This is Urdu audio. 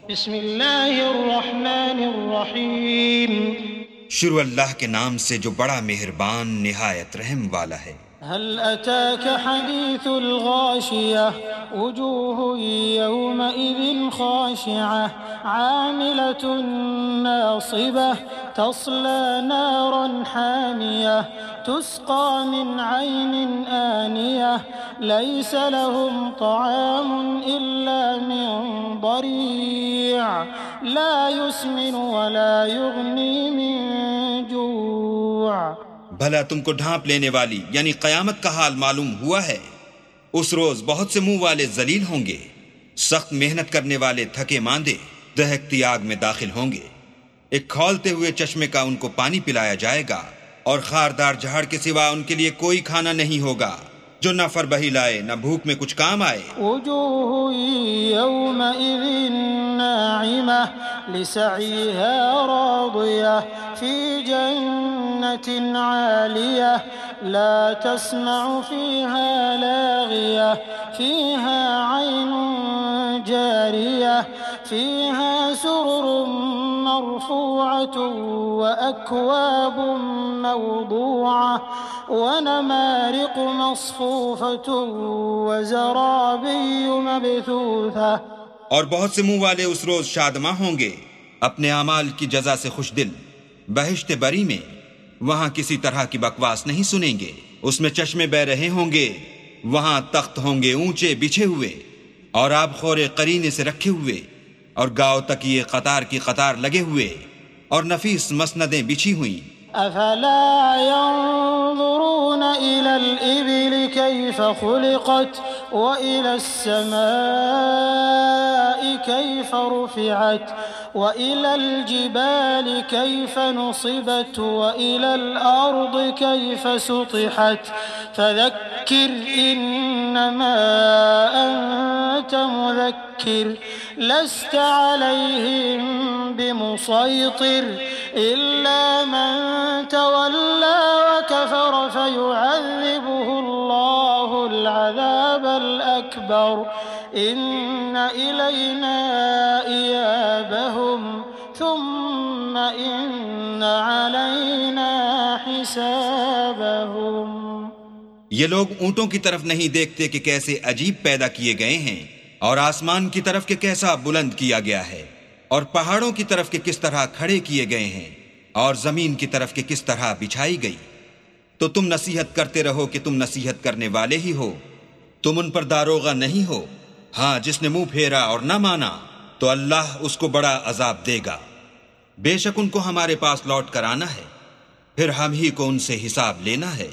بسم اللہ الرحمن الرحیم شروع اللہ کے نام سے جو بڑا مہربان نہایت رحم والا ہے۔ هل أتاك حديث الغاشية وجوه يومئذ خاشعة عاملة ناصبة تصلى نارا حامية تسقى من عين آنية ليس لهم طعام إلا من ضريع لا يسمن ولا يغني من جوع۔ بھلا تم کو ڈھانپ لینے والی یعنی قیامت کا حال معلوم ہوا ہے؟ اس روز بہت سے منہ والے ذلیل ہوں گے، سخت محنت کرنے والے تھکے ماندے دہکتی آگ میں داخل ہوں گے۔ ایک کھولتے ہوئے چشمے کا ان کو پانی پلایا جائے گا، اور خاردار جھاڑ کے سوا ان کے لیے کوئی کھانا نہیں ہوگا جو نہ فربہی لائے نہ بھوک میں کچھ کام آئے۔ وجوه يومئذ ناعمة لسعيها راضية في جنة عالية لا تسمع فيها لاغية فيها عين جارية فيها سرر مرفوعة وأكواب موضوعة ونمارق مصفوفة وزرابي مبثوثة۔ اور بہت سے منہ والے اس روز شادماں ہوں گے، اپنے اعمال کی جزا سے خوش دل، بہشت بری میں وہاں کسی طرح کی بکواس نہیں سنیں گے۔ اس میں چشمے بہ رہے ہوں گے، وہاں تخت ہوں گے اونچے بچھے ہوئے اور آب خورے قرینے سے رکھے ہوئے، اور گاؤ تک یہ قطار کی قطار لگے ہوئے، اور نفیس مسندیں بچھی ہوئیں۔ أفلا ينظرون إلى الإبل كيف خلقت وإلى السماء كيف رفعت وإلى الجبال كيف نصبت وإلى الأرض كيف سطحت فذكر إنما أنت مذكر لست عليهم بمسيطر إلا من تولى وكفر فيعذبه الله العذاب الأكبر إن إلينا إيابهم ثم إن علينا حسابهم۔ یہ لوگ اونٹوں کی طرف نہیں دیکھتے کہ کیسے عجیب پیدا کیے گئے ہیں، اور آسمان کی طرف کہ کیسا بلند کیا گیا ہے، اور پہاڑوں کی طرف کہ کس طرح کھڑے کیے گئے ہیں، اور زمین کی طرف کہ کس طرح بچھائی گئی۔ تو تم نصیحت کرتے رہو کہ تم نصیحت کرنے والے ہی ہو، تم ان پر داروغہ نہیں ہو۔ ہاں، جس نے منہ پھیرا اور نہ مانا تو اللہ اس کو بڑا عذاب دے گا۔ بے شک ان کو ہمارے پاس لوٹ کر آنا ہے، پھر ہم ہی کو ان سے حساب لینا ہے۔